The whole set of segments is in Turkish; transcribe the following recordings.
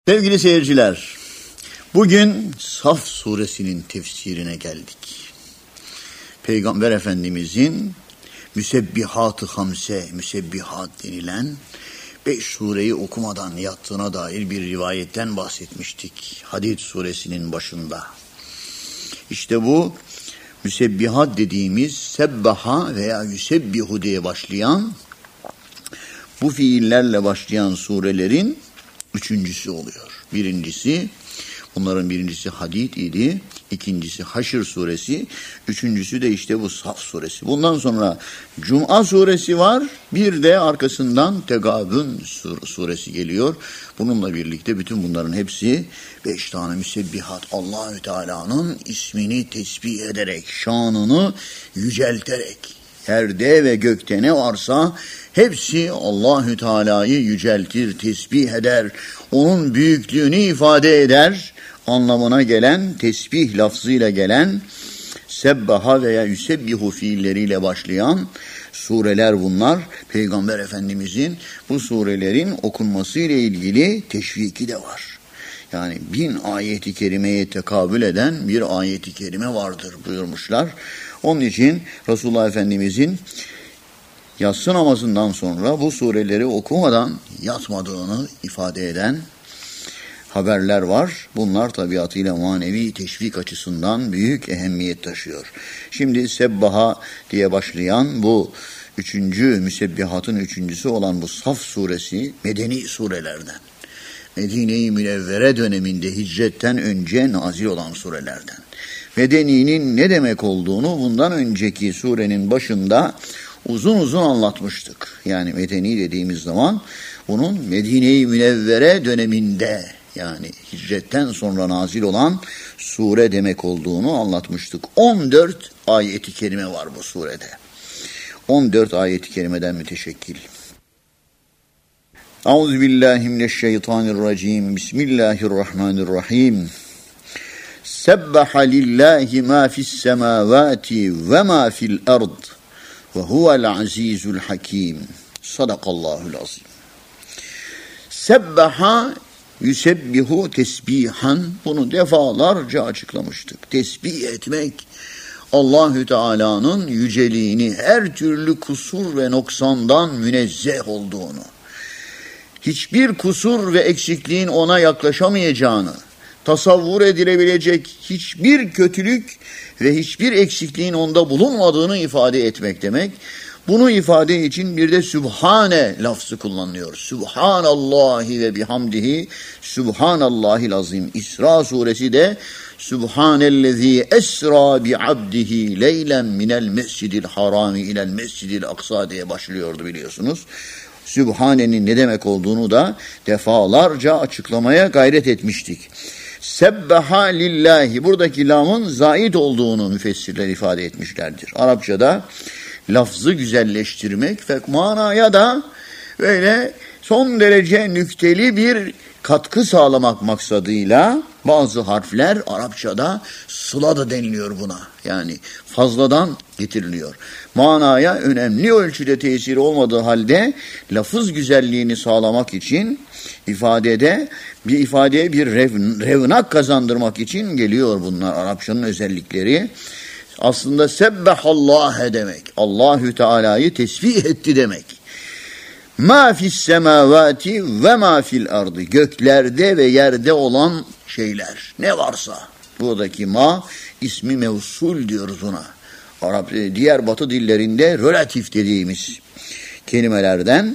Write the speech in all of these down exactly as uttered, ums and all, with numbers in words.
Sevgili seyirciler, bugün Saf suresinin tefsirine geldik. Peygamber Efendimizin Müsebbihat-ı Hamse, Müsebbihat denilen beş sureyi okumadan yattığına dair bir rivayetten bahsetmiştik. Hadid suresinin başında. İşte bu Müsebbihat dediğimiz sebbaha veya yüsebbihu diye başlayan, bu fiillerle başlayan surelerin üçüncüsü oluyor. Birincisi, bunların birincisi Hadid idi, ikincisi Haşr suresi, üçüncüsü de işte bu Saf suresi. Bundan sonra Cuma suresi var, bir de arkasından Tegabün suresi geliyor. Bununla birlikte bütün bunların hepsi beş tane müsebbihat, Allahü Teala'nın ismini tesbih ederek, şanını yücelterek, yerde ve gökte ne varsa hepsi Allahü Teala'yı yüceltir, tesbih eder, onun büyüklüğünü ifade eder anlamına gelen, tesbih lafzıyla gelen, sebbaha veya yüsebbihu fiilleriyle başlayan sureler bunlar. Peygamber Efendimizin bu surelerin okunması ile ilgili teşviki de var. Yani bin ayeti kerimeye tekabül eden bir ayeti kerime vardır buyurmuşlar. Onun için Resulullah Efendimizin yatsı namazından sonra bu sureleri okumadan yatmadığını ifade eden haberler var. Bunlar tabiatıyla manevi teşvik açısından büyük ehemmiyet taşıyor. Şimdi Sebbaha diye başlayan bu üçüncü müsebbihatın üçüncüsü olan bu Saf suresi medeni surelerden. Medine-i Münevvere döneminde hicretten önce nazil olan surelerden. Medeni'nin ne demek olduğunu bundan önceki surenin başında uzun uzun anlatmıştık. Yani Medeni dediğimiz zaman bunun Medine-i Münevvere döneminde, yani hicretten sonra nazil olan sure demek olduğunu anlatmıştık. on dört ayeti kerime var bu surede. on dört ayeti kerimeden müteşekkil. Euzubillahimineşşeytanirracim. Bismillahirrahmanirrahim. Sebbaha lillahi ma fis semavati ve ma fil ard ve huvel azizul hakim. Sadakallahul azim. Sebbaha yüsebbihu tesbihan, bunu defalarca açıklamıştık. Tesbih etmek, Allahü Teala'nın yüceliğini, her türlü kusur ve noksandan münezzeh olduğunu, hiçbir kusur ve eksikliğin ona yaklaşamayacağını, tasavvur edilebilecek hiçbir kötülük ve hiçbir eksikliğin onda bulunmadığını ifade etmek demek. Bunu ifade için bir de Sübhane lafzı kullanılıyor. Sübhanallahi ve bihamdihi, Sübhanallahil azim. İsra suresi de Sübhanellezî esra bi abdihi leylen minel mescidil harami ilel mescidil aksa diye başlıyordu biliyorsunuz. Sübhane'nin ne demek olduğunu da defalarca açıklamaya gayret etmiştik. Sebbaha lillahi, buradaki lamın zait olduğunu müfessirler ifade etmişlerdir. Arapçada lafzı güzelleştirmek ve manaya da böyle son derece nükteli bir katkı sağlamak maksadıyla bazı harfler Arapçada sıla da deniliyor buna. Yani fazladan getiriliyor. Manaya önemli ölçüde tesiri olmadığı halde lafız güzelliğini sağlamak için ifadede bir ifadeye bir rev, revnak kazandırmak için geliyor bunlar, Arapçanın özellikleri. Aslında sebbahallahe demek, Allahü Teala'yı tesbih etti demek. Ma fis semavati ve ma fil ardı, göklerde ve yerde olan şeyler ne varsa. Buradaki ma ismi mevsul diyoruz ona. Arap, diğer batı dillerinde relatif dediğimiz kelimelerden.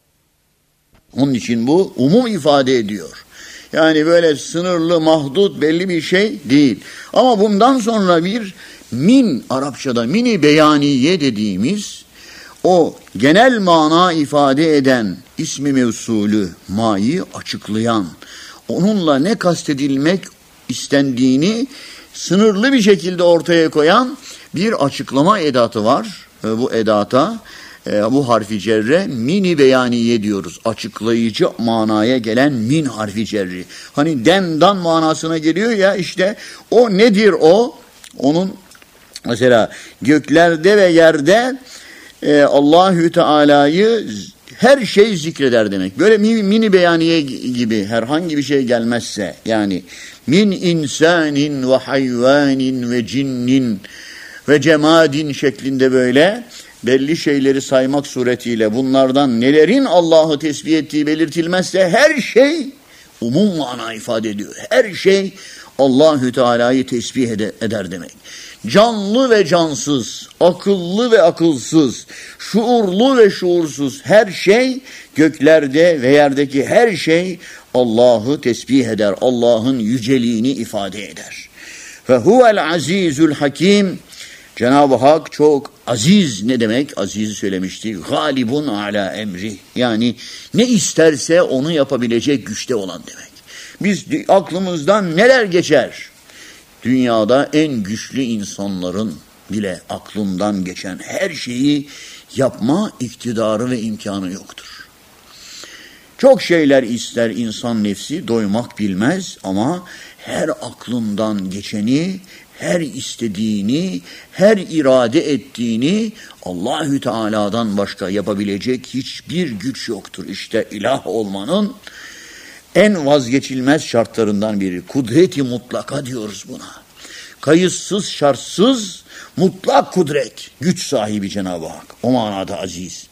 Onun için bu umum ifade ediyor. Yani böyle sınırlı, mahdut, belli bir şey değil. Ama bundan sonra bir min, Arapçada mini beyaniye dediğimiz o genel mana ifade eden ismi mevsulü ma'yı açıklayan, onunla ne kastedilmek istendiğini sınırlı bir şekilde ortaya koyan bir açıklama edatı var. Ve bu edata, e, bu harfi cerre mini beyaniye diyoruz. Açıklayıcı manaya gelen min harfi cerri. Hani dendan manasına geliyor ya, işte o nedir o? Onun mesela göklerde ve yerde e, Allahü Teala'yı her şey zikreder demek. Böyle mini, mini beyaniye gibi herhangi bir şey gelmezse, yani min insanin ve hayvanin ve cinnin ve cemadin şeklinde böyle belli şeyleri saymak suretiyle bunlardan nelerin Allah'ı tesbih ettiği belirtilmezse her şey umum mana ifade ediyor. Her şey Allahü Teala'yı tesbih eder demek. Canlı ve cansız, akıllı ve akılsız, şuurlu ve şuursuz her şey, göklerde ve yerdeki her şey Allah'ı tesbih eder. Allah'ın yüceliğini ifade eder. Ve huvel azizul hakim. Cenab-ı Hak çok aziz. Ne demek? Aziz'i söylemişti. Galibun ala emri. Yani ne isterse onu yapabilecek güçte olan demek. Biz aklımızdan neler geçer? Dünyada en güçlü insanların bile aklından geçen her şeyi yapma iktidarı ve imkanı yoktur. Çok şeyler ister insan nefsi, doymak bilmez ama her aklından geçeni, her istediğini, her irade ettiğini Allahü Teala'dan başka yapabilecek hiçbir güç yoktur. İşte ilah olmanın en vazgeçilmez şartlarından biri. Kudret-i mutlaka diyoruz buna. Kayıtsız, şartsız, mutlak kudret, güç sahibi Cenab-ı Hak. O manada aziz.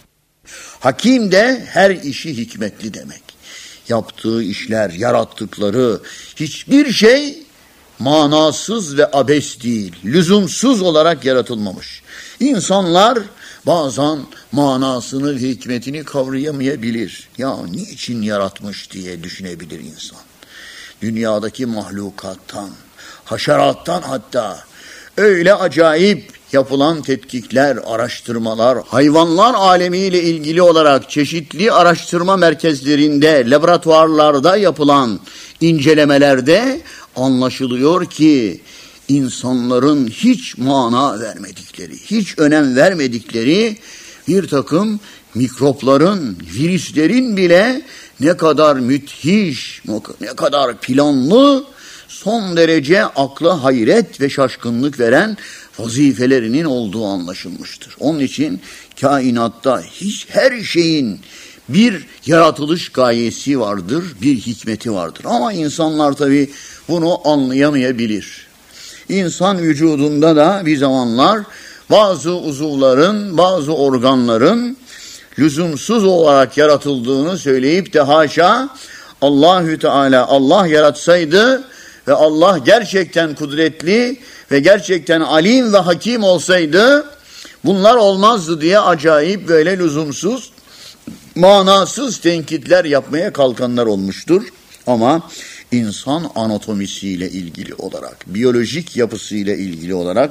Hakim de her işi hikmetli demek. Yaptığı işler, yarattıkları hiçbir şey manasız ve abes değil, lüzumsuz olarak yaratılmamış. İnsanlar bazen manasını ve hikmetini kavrayamayabilir. Ya niçin yaratmış diye düşünebilir insan. Dünyadaki mahlukattan, haşerattan hatta öyle acayip yapılan tetkikler, araştırmalar, hayvanlar alemiyle ilgili olarak çeşitli araştırma merkezlerinde, laboratuvarlarda yapılan incelemelerde anlaşılıyor ki insanların hiç mana vermedikleri, hiç önem vermedikleri bir takım mikropların, virüslerin bile ne kadar müthiş, ne kadar planlı, son derece akla hayret ve şaşkınlık veren vazifelerinin olduğu anlaşılmıştır. Onun için kainatta hiç her şeyin bir yaratılış gayesi vardır, bir hikmeti vardır. Ama insanlar tabii bunu anlayamayabilir. İnsan vücudunda da bir zamanlar bazı uzuvların, bazı organların lüzumsuz olarak yaratıldığını söyleyip de haşa Allahü Teala Allah yaratsaydı ve Allah gerçekten kudretli ve gerçekten alim ve hakim olsaydı bunlar olmazdı diye acayip böyle lüzumsuz, manasız tenkitler yapmaya kalkanlar olmuştur. Ama insan anatomisiyle ilgili olarak, biyolojik yapısıyla ilgili olarak,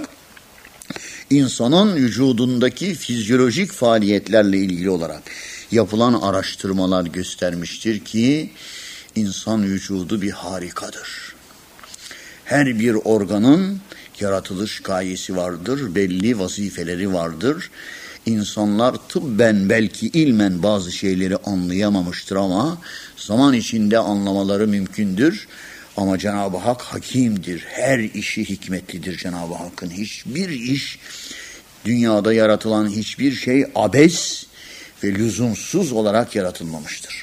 insanın vücudundaki fizyolojik faaliyetlerle ilgili olarak yapılan araştırmalar göstermiştir ki insan vücudu bir harikadır. Her bir organın yaratılış gayesi vardır, belli vazifeleri vardır. İnsanlar tıbben belki ilmen bazı şeyleri anlayamamıştır ama zaman içinde anlamaları mümkündür. Ama Cenab-ı Hak hakimdir. Her işi hikmetlidir Cenab-ı Hakk'ın. Hiçbir iş, dünyada yaratılan hiçbir şey abes ve lüzumsuz olarak yaratılmamıştır.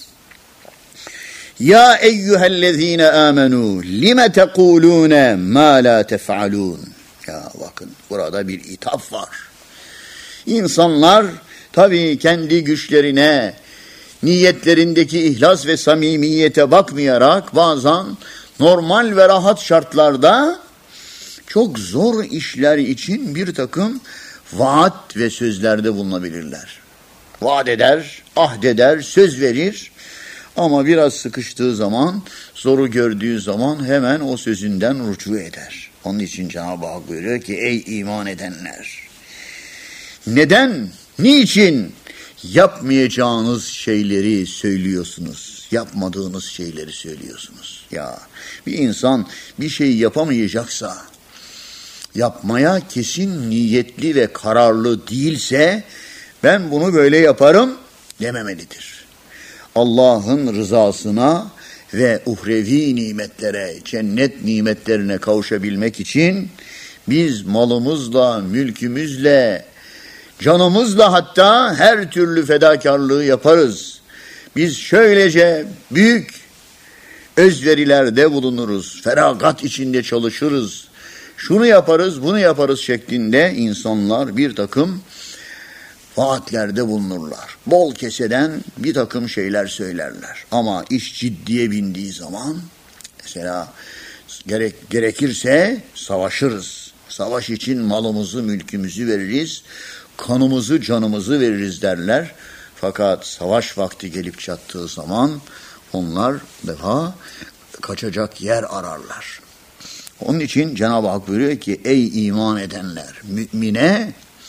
Ya eyyühellezine amenu lime tekulune ma la tef'alun. Ya bakın burada bir hitap var. İnsanlar tabii kendi güçlerine, niyetlerindeki ihlas ve samimiyete bakmayarak bazen normal ve rahat şartlarda çok zor işler için bir takım vaat ve sözlerde bulunabilirler. Vaat eder, ahdeder, söz verir ama biraz sıkıştığı zaman, zoru gördüğü zaman hemen o sözünden rücu eder. Onun için Cenab-ı Hak buyuruyor ki ey iman edenler! Neden, niçin yapmayacağınız şeyleri söylüyorsunuz, yapmadığınız şeyleri söylüyorsunuz? Ya bir insan bir şey yapamayacaksa, yapmaya kesin niyetli ve kararlı değilse, ben bunu böyle yaparım dememelidir. Allah'ın rızasına ve uhrevi nimetlere, cennet nimetlerine kavuşabilmek için biz malımızla, mülkümüzle, Canımızla hatta her türlü fedakarlığı yaparız. Biz şöylece büyük özverilerde bulunuruz. Feragat içinde çalışırız. Şunu yaparız, bunu yaparız şeklinde insanlar bir takım vaatlerde bulunurlar. Bol keseden bir takım şeyler söylerler. Ama iş ciddiye bindiği zaman mesela gerek, gerekirse savaşırız. Savaş için malımızı, mülkümüzü veririz. Kanımızı, canımızı veririz derler. Fakat savaş vakti gelip çattığı zaman onlar defa kaçacak yer ararlar. Onun için Cenab-ı Hak buyuruyor ki ey iman edenler, mümine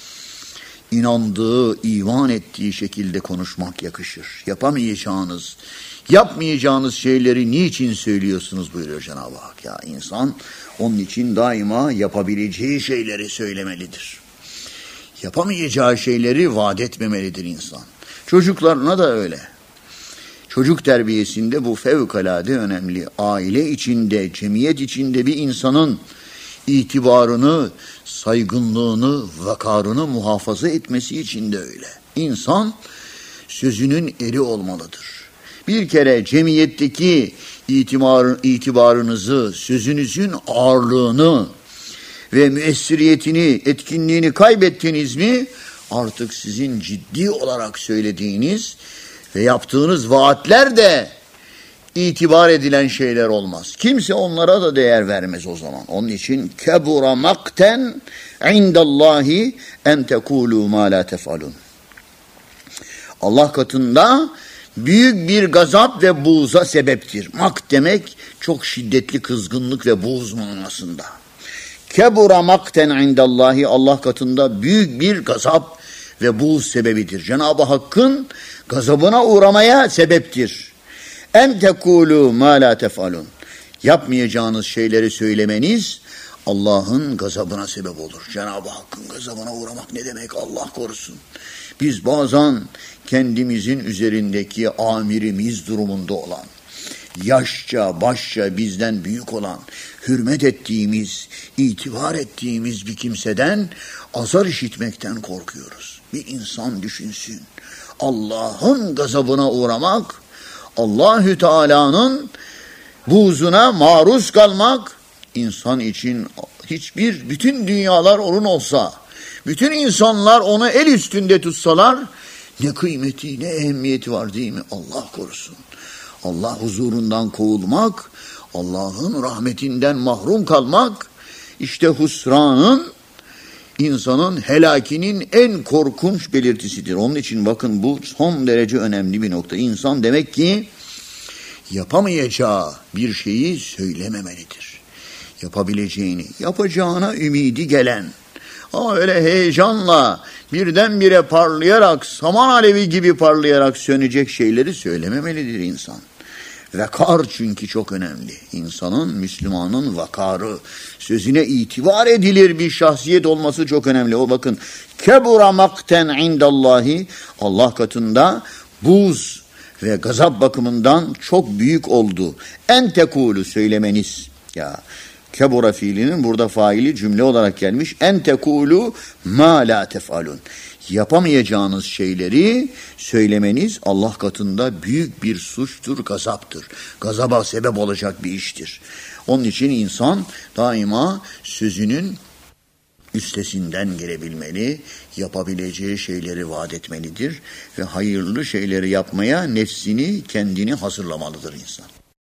inandığı, iman ettiği şekilde konuşmak yakışır. Yapamayacağınız, yapmayacağınız şeyleri niçin söylüyorsunuz buyuruyor Cenab-ı Hak. Ya insan onun için daima yapabileceği şeyleri söylemelidir. Yapamayacağı şeyleri vaat etmemelidir insan. Çocuklarına da öyle. Çocuk terbiyesinde bu fevkalade önemli. Aile içinde, cemiyet içinde bir insanın itibarını, saygınlığını, vakarını muhafaza etmesi için de öyle. İnsan sözünün eri olmalıdır. Bir kere cemiyetteki itibar, itibarınızı, sözünüzün ağırlığını ve müessiriyetini, etkinliğini kaybettiniz mi, artık sizin ciddi olarak söylediğiniz ve yaptığınız vaatler de itibar edilen şeyler olmaz. Kimse onlara da değer vermez o zaman. Onun için kebura makten indallahi en tekulu ma la tefalun. Allah katında büyük bir gazap ve buğza sebeptir. Mak demek çok şiddetli kızgınlık ve buğz manasında. Kebura makten indallahi Allah katında büyük bir gazap ve buğz sebebidir. Cenab-ı Hakk'ın gazabına uğramaya sebeptir. En tekulu ma la tefalun. Yapmayacağınız şeyleri söylemeniz Allah'ın gazabına sebep olur. Cenab-ı Hakk'ın gazabına uğramak ne demek? Allah korusun. Biz bazen kendimizin üzerindeki amirimiz durumunda olan, yaşça, başça bizden büyük olan, hürmet ettiğimiz, itibar ettiğimiz bir kimseden azar işitmekten korkuyoruz. Bir insan düşünsün. Allah'ın gazabına uğramak, Allahü Teala'nın buğzuna maruz kalmak insan için hiçbir, bütün dünyalar onun olsa, bütün insanlar onu el üstünde tutsalar ne kıymeti, ne ehemmiyeti var değil mi? Allah korusun. Allah huzurundan kovulmak, Allah'ın rahmetinden mahrum kalmak, işte husranın, insanın helakinin en korkunç belirtisidir. Onun için bakın bu son derece önemli bir nokta. İnsan demek ki yapamayacağı bir şeyi söylememelidir. Yapabileceğini, yapacağına ümidi gelen, ama öyle heyecanla birdenbire parlayarak, saman alevi gibi parlayarak sönecek şeyleri söylememelidir insan. Vakar çünkü çok önemli. İnsanın, Müslümanın vakarı, sözüne itibar edilir bir şahsiyet olması çok önemli. O bakın, kebura makten indallahi, Allah katında buz ve gazap bakımından çok büyük oldu. En tekulu söylemeniz. Ya kebura fiilinin burada faili cümle olarak gelmiş. En tekulu ma la tefalun. Yapamayacağınız şeyleri söylemeniz Allah katında büyük bir suçtur, gazaptır. Gazaba sebep olacak bir iştir. Onun için insan daima sözünün üstesinden gelebilmeli, yapabileceği şeyleri vaat etmelidir ve hayırlı şeyleri yapmaya nefsini, kendini hazırlamalıdır insan.